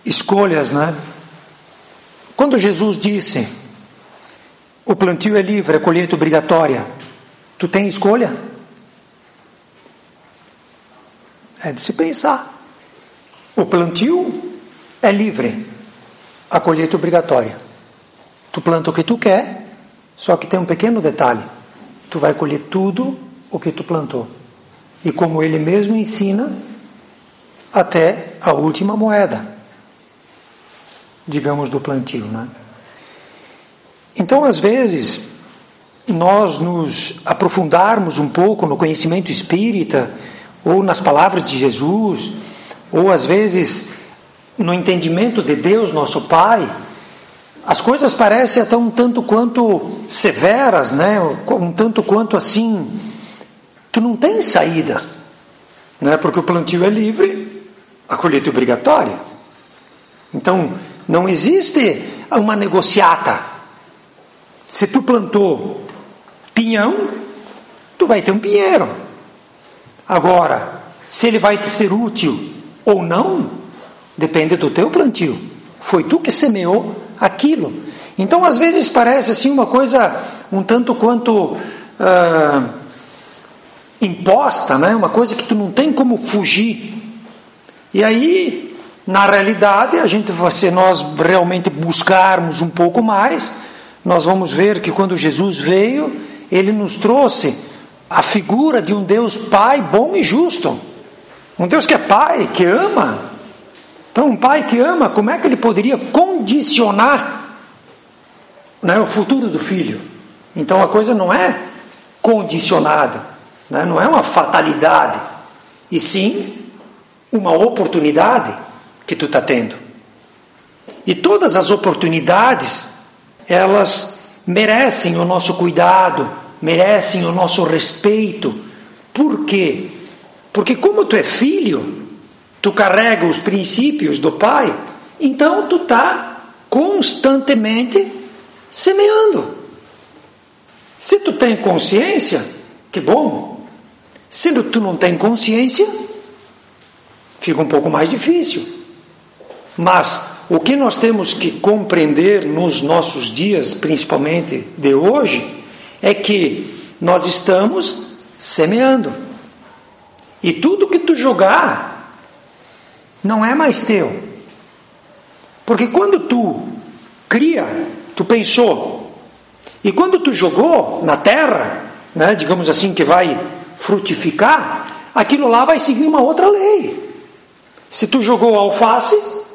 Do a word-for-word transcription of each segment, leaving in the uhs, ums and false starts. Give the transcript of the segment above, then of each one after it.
escolhas, né? Quando Jesus disse, o plantio é livre, a colheita obrigatória, tu tem escolha? É de se pensar. O plantio é livre, a colheita obrigatória. Tu planta o que tu quer, só que tem um pequeno detalhe. Tu vai colher tudo o que tu plantou. E como ele mesmo ensina, até a última moeda, digamos, do plantio, né? Então, às vezes, nós nos aprofundarmos um pouco no conhecimento espírita, ou nas palavras de Jesus, ou às vezes no entendimento de Deus, nosso Pai, as coisas parecem até um tanto quanto severas, né? Um tanto quanto assim, tu não tem saída, né? Porque o plantio é livre, a colheita é obrigatória. Então, não existe uma negociata. Se tu plantou pinhão, tu vai ter um pinheiro. Agora, se ele vai te ser útil ou não, depende do teu plantio. Foi tu que semeou aquilo. Então, às vezes parece assim uma coisa um tanto quanto uh, imposta, né? Uma coisa que tu não tem como fugir. E aí, na realidade, a gente, se nós realmente buscarmos um pouco mais, nós vamos ver que quando Jesus veio, ele nos trouxe a figura de um Deus Pai bom e justo. Um Deus que é Pai, que ama. Então, um Pai que ama, como é que ele poderia condicionar, né, o futuro do filho? Então, a coisa não é condicionada, né, não é uma fatalidade, e sim uma oportunidade que tu está tendo. E todas as oportunidades, elas merecem o nosso cuidado, merecem o nosso respeito. Por quê? Porque como tu é filho, tu carrega os princípios do Pai, então tu está constantemente semeando. Se tu tem consciência, que bom. Se tu não tem consciência, fica um pouco mais difícil. Mas o que nós temos que compreender nos nossos dias, principalmente de hoje, é que nós estamos semeando. E tudo que tu jogar não é mais teu. Porque quando tu cria, tu pensou, e quando tu jogou na terra, né, digamos assim, que vai frutificar, aquilo lá vai seguir uma outra lei. Se tu jogou alface,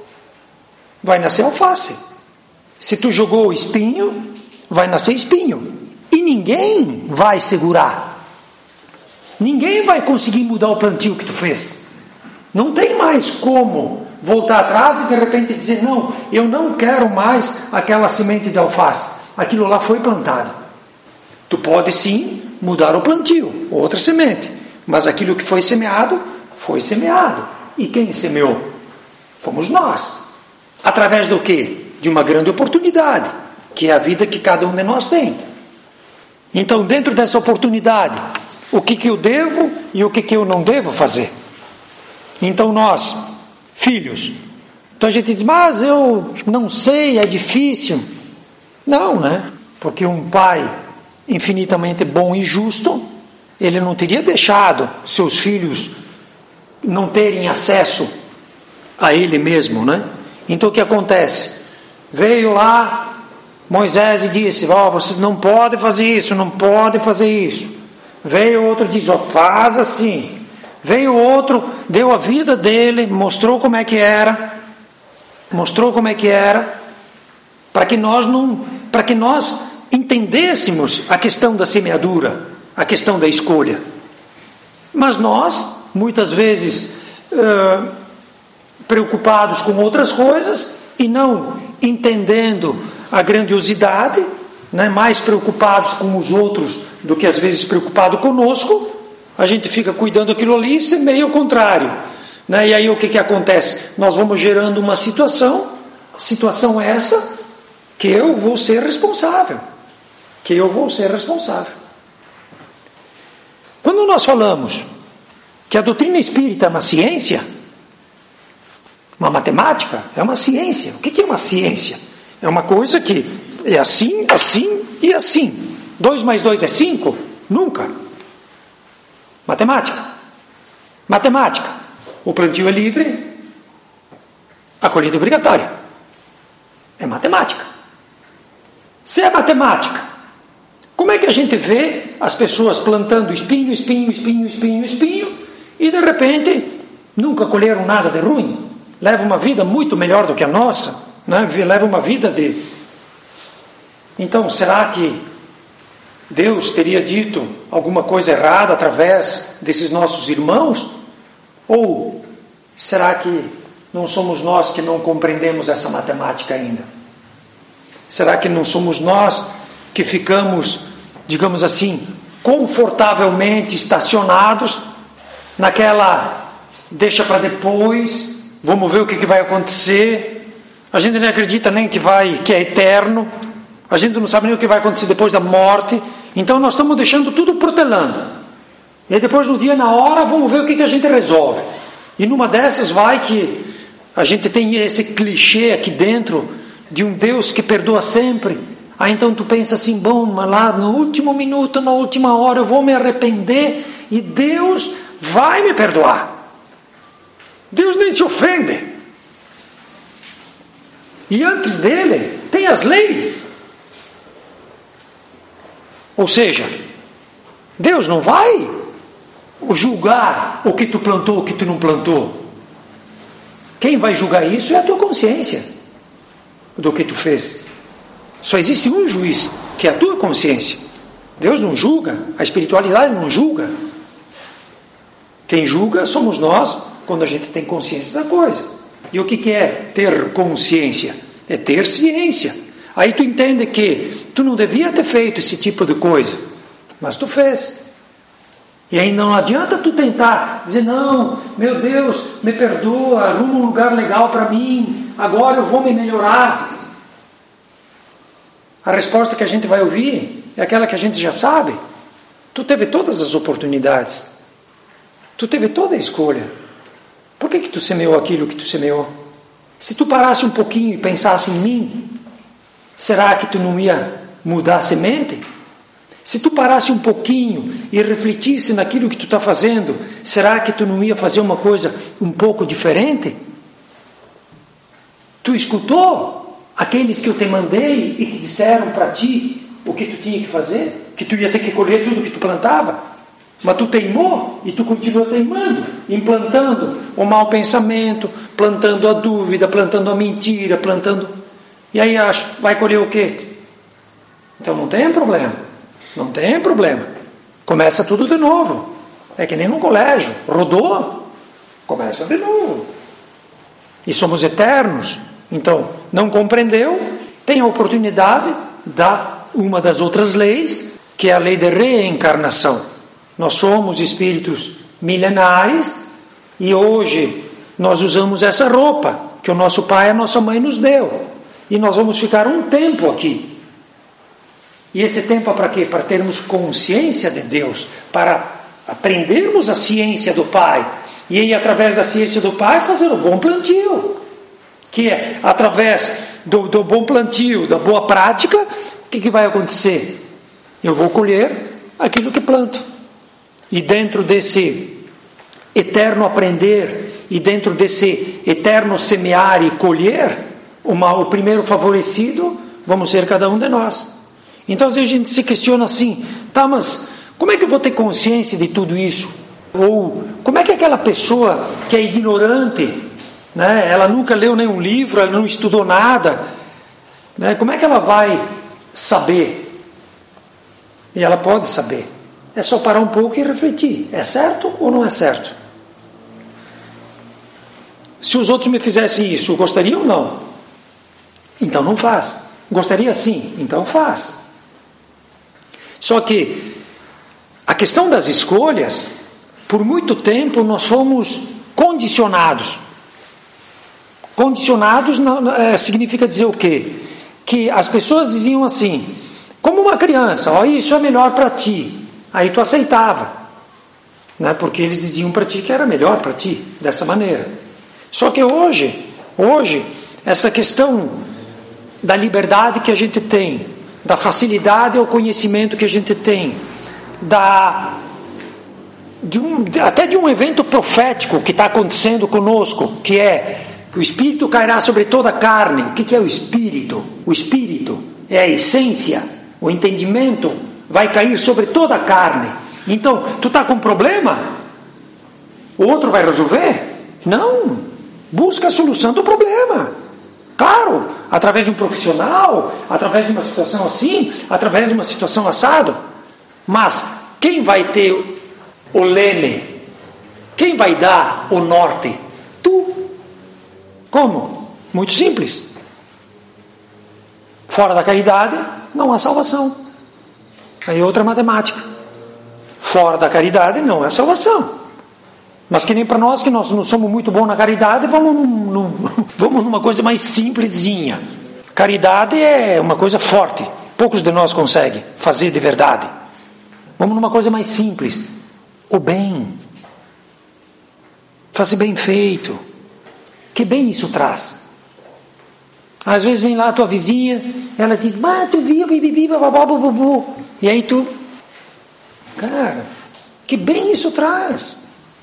vai nascer alface. Se tu jogou espinho, vai nascer espinho. E ninguém vai segurar. Ninguém vai conseguir mudar o plantio que tu fez. Não tem mais como voltar atrás e de repente dizer, não, eu não quero mais aquela semente de alface. Aquilo lá foi plantado. Tu pode sim mudar o plantio, outra semente. Mas aquilo que foi semeado, foi semeado. E quem semeou? Fomos nós. Através do quê? De uma grande oportunidade, que é a vida que cada um de nós tem. Então, dentro dessa oportunidade, o que, que eu devo e o que, que eu não devo fazer? Então, nós, filhos, então a gente diz, mas eu não sei, é difícil. Não, né? Porque um pai infinitamente bom e justo, ele não teria deixado seus filhos não terem acesso a ele mesmo, né? Então o que acontece? Veio lá Moisés e disse, ó, oh, vocês não podem fazer isso, não podem fazer isso. Veio outro e disse, ó, oh, faz assim. Veio outro, deu a vida dele, mostrou como é que era, mostrou como é que era, para que nós não, para que nós entendêssemos a questão da semeadura, a questão da escolha. Mas nós, muitas vezes, uh, preocupados com outras coisas e não entendendo a grandiosidade, né, mais preocupados com os outros do que às vezes preocupado conosco, a gente fica cuidando daquilo ali e semeia o contrário, né? E aí o que, que acontece? Nós vamos gerando uma situação, situação essa que eu vou ser responsável, que eu vou ser responsável. Quando nós falamos que a doutrina espírita é uma ciência, Uma matemática é uma ciência. O que é uma ciência? É uma coisa que é assim, assim e assim. Dois mais dois é cinco? Nunca. Matemática. Matemática. O plantio é livre, a colheita é obrigatória. É matemática. Se é matemática, como é que a gente vê as pessoas plantando espinho, espinho, espinho, espinho, espinho, e de repente nunca colheram nada de ruim? Leva uma vida muito melhor do que a nossa, né? Leva uma vida de... Então, será que Deus teria dito alguma coisa errada através desses nossos irmãos? Ou será que não somos nós que não compreendemos essa matemática ainda? Será que não somos nós que ficamos, digamos assim, confortavelmente estacionados naquela deixa para depois, vamos ver o que, que vai acontecer? A gente não acredita nem que vai, que é eterno. A gente não sabe nem o que vai acontecer depois da morte. Então nós estamos deixando tudo protelando. E aí depois no dia, na hora, vamos ver o que, que a gente resolve. E numa dessas vai que a gente tem esse clichê aqui dentro de um Deus que perdoa sempre. Aí então tu pensa assim, bom, mas lá no último minuto, na última hora eu vou me arrepender e Deus vai me perdoar. Deus nem se ofende. E antes dele tem as leis. Ou seja, Deus não vai julgar o que tu plantou, o que tu não plantou. Quem vai julgar isso é a tua consciência do que tu fez. Só existe um juiz, que é a tua consciência. Deus não julga, a espiritualidade não julga. Quem julga somos nós, quando a gente tem consciência da coisa. E o que, que é ter consciência? É ter ciência. Aí tu entende que tu não devia ter feito esse tipo de coisa, mas tu fez. E aí não adianta tu tentar dizer, não, meu Deus, me perdoa, arruma um lugar legal para mim, agora eu vou me melhorar. A resposta que a gente vai ouvir é aquela que a gente já sabe. Tu teve todas as oportunidades. Tu teve toda a escolha. Por que que tu semeou aquilo que tu semeou? Se tu parasse um pouquinho e pensasse em mim, será que tu não ia mudar a semente? Se tu parasse um pouquinho e refletisse naquilo que tu está fazendo, será que tu não ia fazer uma coisa um pouco diferente? Tu escutou aqueles que eu te mandei e que disseram para ti o que tu tinha que fazer? Que tu ia ter que colher tudo que tu plantava? Mas tu teimou e tu continua teimando, implantando o mau pensamento, plantando a dúvida, plantando a mentira, plantando... E aí vai colher o quê? Então não tem problema. Não tem problema. Começa tudo de novo. É que nem no colégio. Rodou, começa de novo. E somos eternos. Então, não compreendeu, tem a oportunidade da uma das outras leis, que é a lei de reencarnação. Nós somos espíritos milenares e hoje nós usamos essa roupa que o nosso pai e a nossa mãe nos deu. E nós vamos ficar um tempo aqui. E esse tempo é para quê? Para termos consciência de Deus, para aprendermos a ciência do Pai. E aí, através da ciência do Pai, fazer o bom plantio. Que é, através do, do bom plantio, da boa prática, o que, que vai acontecer? Eu vou colher aquilo que planto. E dentro desse eterno aprender, e dentro desse eterno semear e colher, uma, o primeiro favorecido, vamos ser cada um de nós. Então às vezes a gente se questiona assim, tá, mas como é que eu vou ter consciência de tudo isso? Ou como é que aquela pessoa que é ignorante, né, ela nunca leu nenhum livro, ela não estudou nada, né, como é que ela vai saber? E ela pode saber. É só parar um pouco e refletir. É certo ou não é certo? Se os outros me fizessem isso, gostariam ou não? Então não faz. Gostaria sim, então faz. Só que a questão das escolhas, por muito tempo nós fomos condicionados. Condicionados é, significa dizer o quê? Que as pessoas diziam assim, como uma criança, ó, isso é melhor para ti. Aí tu aceitava, né? Porque eles diziam para ti que era melhor para ti, dessa maneira. Só que hoje Hoje, essa questão da liberdade que a gente tem, da facilidade ao conhecimento que a gente tem, da, de um, até de um evento profético que está acontecendo conosco, que é que o Espírito cairá sobre toda a carne. O que é o Espírito? O Espírito é a essência, o entendimento vai cair sobre toda a carne. Então, tu está com um problema? O outro vai resolver? Não. Busca a solução do problema. Claro, através de um profissional, através de uma situação assim, através de uma situação assado. Mas quem vai ter o leme? Quem vai dar o norte? Tu. Como? Muito simples. Fora da caridade, não há salvação. Aí outra matemática. Fora da caridade, não há salvação. Mas que nem para nós, que nós não somos muito bons na caridade, vamos, num, num, vamos numa coisa mais simplesinha. Caridade é uma coisa forte. Poucos de nós conseguem fazer de verdade. Vamos numa coisa mais simples. O bem. Fazer bem feito. Que bem isso traz? Às vezes vem lá a tua vizinha, ela diz, mas tu viu, bibibi, bababá, bububu. E aí tu, cara, que bem isso traz?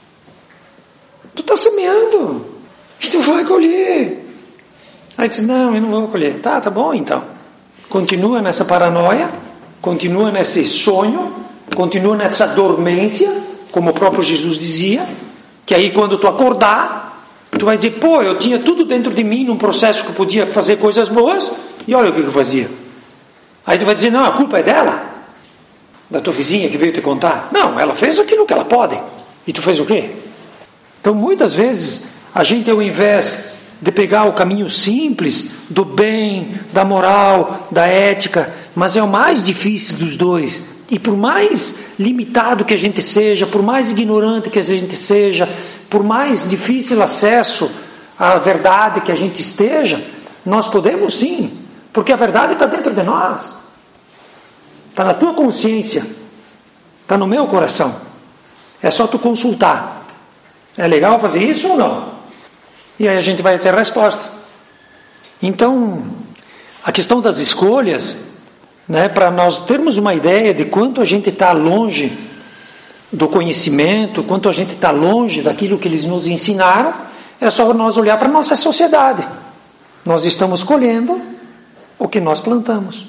Tu está semeando, e tu vai colher. Aí tu diz, não, eu não vou colher. Tá, tá bom então. Continua nessa paranoia, continua nesse sonho, continua nessa dormência, como o próprio Jesus dizia, que aí quando tu acordar, tu vai dizer, pô, eu tinha tudo dentro de mim num processo que eu podia fazer coisas boas, e olha o que eu fazia. Aí tu vai dizer, não, a culpa é dela, da tua vizinha que veio te contar. Não, ela fez aquilo que ela pode. E tu fez o quê? Então muitas vezes a gente, ao invés de pegar o caminho simples do bem, da moral, da ética, mas é o mais difícil dos dois. E por mais limitado que a gente seja, por mais ignorante que a gente seja, por mais difícil acesso à verdade que a gente esteja, nós podemos sim, porque a verdade está dentro de nós, está na tua consciência, está no meu coração. É só tu consultar. É legal fazer isso ou não? E aí a gente vai ter a resposta. Então, a questão das escolhas, né, para nós termos uma ideia de quanto a gente está longe do conhecimento, quanto a gente está longe daquilo que eles nos ensinaram, é só nós olhar para a nossa sociedade. Nós estamos colhendo o que nós plantamos.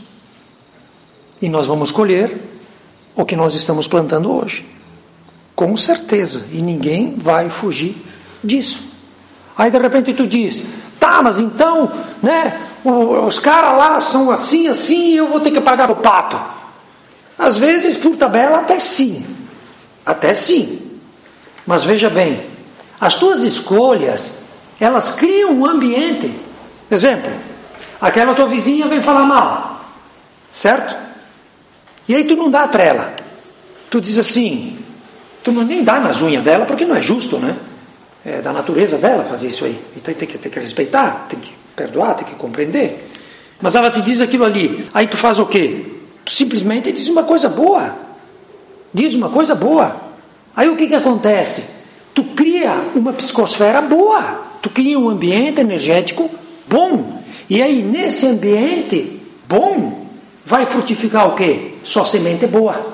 E nós vamos colher o que nós estamos plantando hoje. Com certeza. E ninguém vai fugir disso. Aí de repente tu diz, tá, mas então, né, os caras lá são assim, assim, e eu vou ter que pagar o pato. Às vezes, por tabela, até sim. Até sim. Mas veja bem, as tuas escolhas, elas criam um ambiente. Exemplo, aquela tua vizinha vem falar mal, certo? E aí tu não dá para ela. Tu diz assim, tu não nem dá nas unhas dela, porque não é justo, né? É da natureza dela fazer isso aí. Então tem que, tem que respeitar, tem que perdoar, tem que compreender. Mas ela te diz aquilo ali. Aí tu faz o quê? Tu simplesmente diz uma coisa boa. Diz uma coisa boa. Aí o que que acontece? Tu cria uma psicosfera boa. Tu cria um ambiente energético bom. E aí nesse ambiente bom vai frutificar o quê? Só semente boa.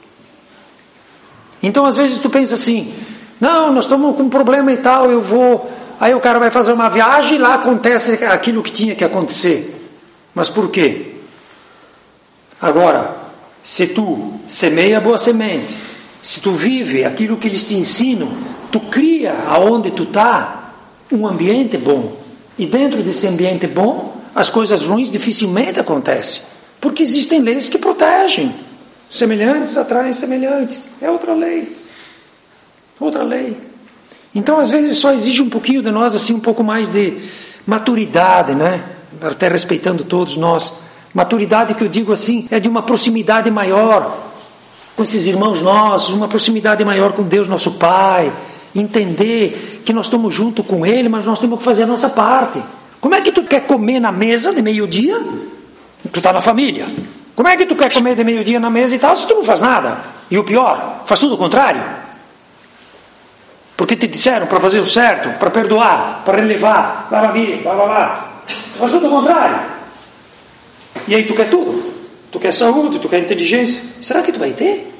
Então às vezes tu pensa assim, não, nós estamos com um problema e tal, eu vou... Aí o cara vai fazer uma viagem e lá acontece aquilo que tinha que acontecer. Mas por quê? Agora, se tu semeia boa semente, se tu vive aquilo que eles te ensinam, tu cria aonde tu está um ambiente bom. E dentro desse ambiente bom, as coisas ruins dificilmente acontecem. Porque existem leis que protegem. Semelhantes atraem semelhantes. É outra lei. Outra lei. Então, às vezes, só exige um pouquinho de nós, assim, um pouco mais de maturidade, né? Até respeitando todos nós. Maturidade que eu digo assim, é de uma proximidade maior com esses irmãos nossos, uma proximidade maior com Deus, nosso Pai. Entender que nós estamos junto com Ele, mas nós temos que fazer a nossa parte. Como é que tu quer comer na mesa de meio-dia? Tu está na família. Como é que tu quer comer de meio-dia na mesa e tal, se tu não faz nada? E o pior, faz tudo o contrário. Porque te disseram para fazer o certo, para perdoar, para relevar, lá, lá, lá, lá, lá. Tu faz tudo o contrário. E aí tu quer tudo. Tu quer saúde, tu quer inteligência. Será que tu vai ter?